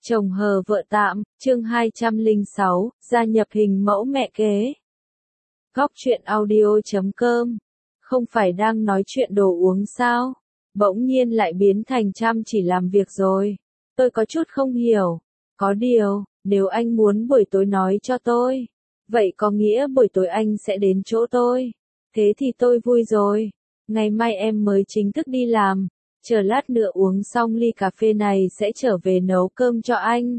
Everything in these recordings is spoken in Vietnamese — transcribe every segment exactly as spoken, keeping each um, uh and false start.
Chồng hờ vợ tạm, chương hai trăm lẻ sáu, gia nhập hình mẫu mẹ kế. Góc truyện audio chấm com. Không phải đang nói chuyện đồ uống sao? Bỗng nhiên lại biến thành chăm chỉ làm việc rồi. Tôi có chút không hiểu. Có điều, nếu anh muốn buổi tối nói cho tôi, vậy có nghĩa buổi tối anh sẽ đến chỗ tôi. Thế thì tôi vui rồi. Ngày mai em mới chính thức đi làm. Chờ lát nữa uống xong ly cà phê này sẽ trở về nấu cơm cho anh.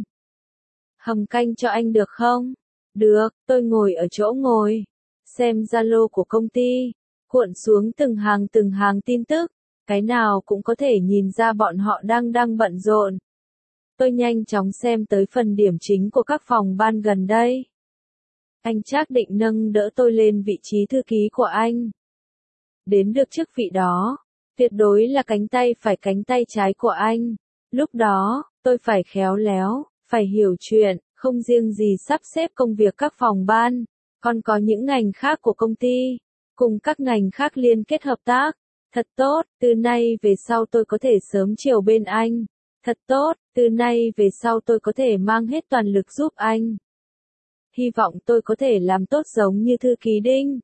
Hầm canh cho anh được không? Được, tôi ngồi ở chỗ ngồi. Xem Zalo của công ty. Cuộn xuống từng hàng từng hàng tin tức. Cái nào cũng có thể nhìn ra bọn họ đang đang bận rộn. Tôi nhanh chóng xem tới phần điểm chính của các phòng ban gần đây. Anh Trác định nâng đỡ tôi lên vị trí thư ký của anh. Đến được chức vị đó, tuyệt đối là cánh tay phải cánh tay trái của anh. Lúc đó, tôi phải khéo léo, phải hiểu chuyện, không riêng gì sắp xếp công việc các phòng ban, còn có những ngành khác của công ty, cùng các ngành khác liên kết hợp tác. Thật tốt, từ nay về sau tôi có thể sớm chiều bên anh. Thật tốt, từ nay về sau tôi có thể mang hết toàn lực giúp anh. Hy vọng tôi có thể làm tốt giống như thư ký Đinh.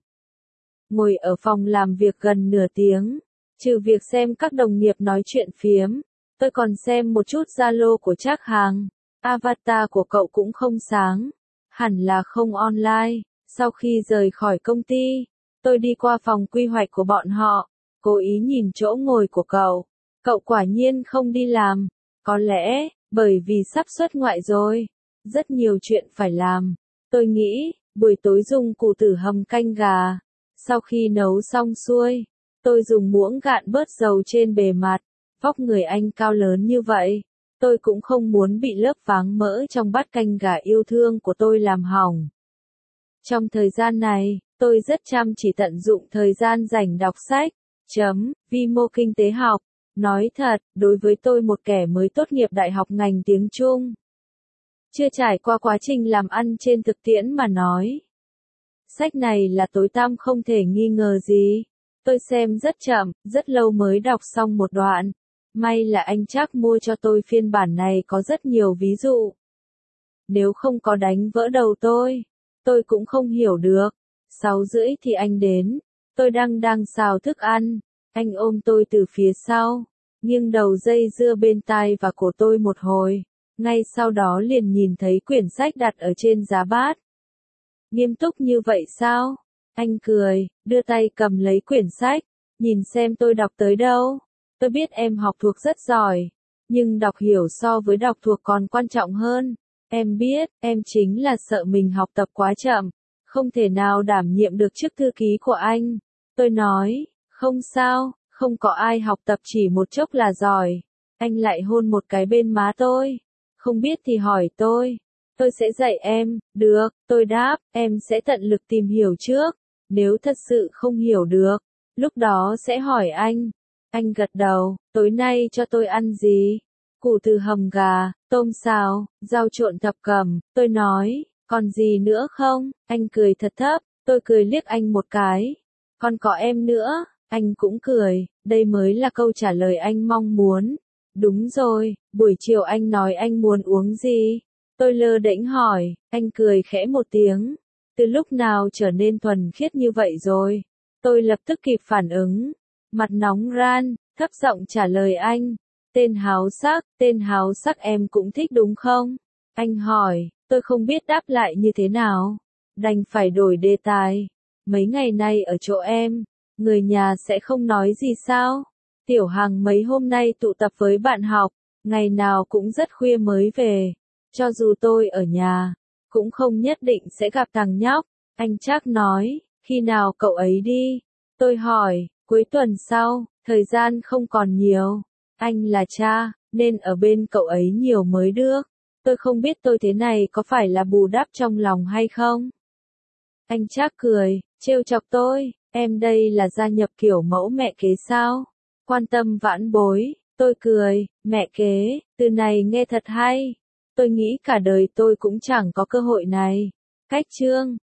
Ngồi ở phòng làm việc gần nửa tiếng, trừ việc xem các đồng nghiệp nói chuyện phiếm, tôi còn xem một chút Zalo của Trác Hàng. Avatar của cậu cũng không sáng, hẳn là không online. Sau khi rời khỏi công ty, tôi đi qua phòng quy hoạch của bọn họ, cố ý nhìn chỗ ngồi của cậu. Cậu quả nhiên không đi làm, có lẽ bởi vì sắp xuất ngoại rồi, rất nhiều chuyện phải làm. Tôi nghĩ, buổi tối dùng củ tử hầm canh gà. Sau khi nấu xong xuôi, tôi dùng muỗng gạn bớt dầu trên bề mặt. Vóc người anh cao lớn như vậy, tôi cũng không muốn bị lớp váng mỡ trong bát canh gà yêu thương của tôi làm hỏng. Trong thời gian này, tôi rất chăm chỉ tận dụng thời gian rảnh đọc sách. Chấm, vi mô kinh tế học. Nói thật, đối với tôi một kẻ mới tốt nghiệp đại học ngành tiếng Trung, chưa trải qua quá trình làm ăn trên thực tiễn mà nói, sách này là tối tăm không thể nghi ngờ gì. Tôi xem rất chậm, rất lâu mới đọc xong một đoạn. May là anh Trác mua cho tôi phiên bản này có rất nhiều ví dụ. Nếu không có đánh vỡ đầu tôi, tôi cũng không hiểu được. Sáu rưỡi thì anh đến. Tôi đang đang xào thức ăn. Anh ôm tôi từ phía sau, nghiêng đầu dây dưa bên tai và cổ tôi một hồi. Ngay sau đó liền nhìn thấy quyển sách đặt ở trên giá bát. Nghiêm túc như vậy sao? Anh cười, đưa tay cầm lấy quyển sách, nhìn xem tôi đọc tới đâu. Tôi biết em học thuộc rất giỏi, nhưng đọc hiểu so với đọc thuộc còn quan trọng hơn. Em biết, em chính là sợ mình học tập quá chậm, không thể nào đảm nhiệm được chức thư ký của anh. Tôi nói, không sao, không có ai học tập chỉ một chốc là giỏi. Anh lại hôn một cái bên má tôi. Không biết thì hỏi tôi. Tôi sẽ dạy em. Được, tôi đáp, em sẽ tận lực tìm hiểu trước. Nếu thật sự không hiểu được, lúc đó sẽ hỏi anh. Anh gật đầu, tối nay cho tôi ăn gì? Củ từ hầm gà, tôm xào, rau trộn thập cẩm. Tôi nói, còn gì nữa không? Anh cười thật thấp, tôi cười liếc anh một cái. Còn có em nữa, anh cũng cười, đây mới là câu trả lời anh mong muốn. Đúng rồi, buổi chiều anh nói anh muốn uống gì? Tôi lơ đễnh hỏi, anh cười khẽ một tiếng. Từ lúc nào trở nên thuần khiết như vậy rồi? Tôi lập tức kịp phản ứng. Mặt nóng ran, thấp giọng trả lời anh. Tên háo sắc, tên háo sắc em cũng thích đúng không? Anh hỏi, tôi không biết đáp lại như thế nào. Đành phải đổi đề tài. Mấy ngày nay ở chỗ em, người nhà sẽ không nói gì sao? Tiểu Hằng mấy hôm nay tụ tập với bạn học, ngày nào cũng rất khuya mới về. Cho dù tôi ở nhà, cũng không nhất định sẽ gặp thằng nhóc. Anh Trác nói, khi nào cậu ấy đi? Tôi hỏi, cuối tuần sau, thời gian không còn nhiều. Anh là cha, nên ở bên cậu ấy nhiều mới được. Tôi không biết tôi thế này có phải là bù đắp trong lòng hay không? Anh Trác cười, trêu chọc tôi, em đây là gia nhập kiểu mẫu mẹ kế sao? Quan tâm vãn bối. Tôi cười, mẹ kế, từ này nghe thật hay. Tôi nghĩ cả đời tôi cũng chẳng có cơ hội này. Cách chương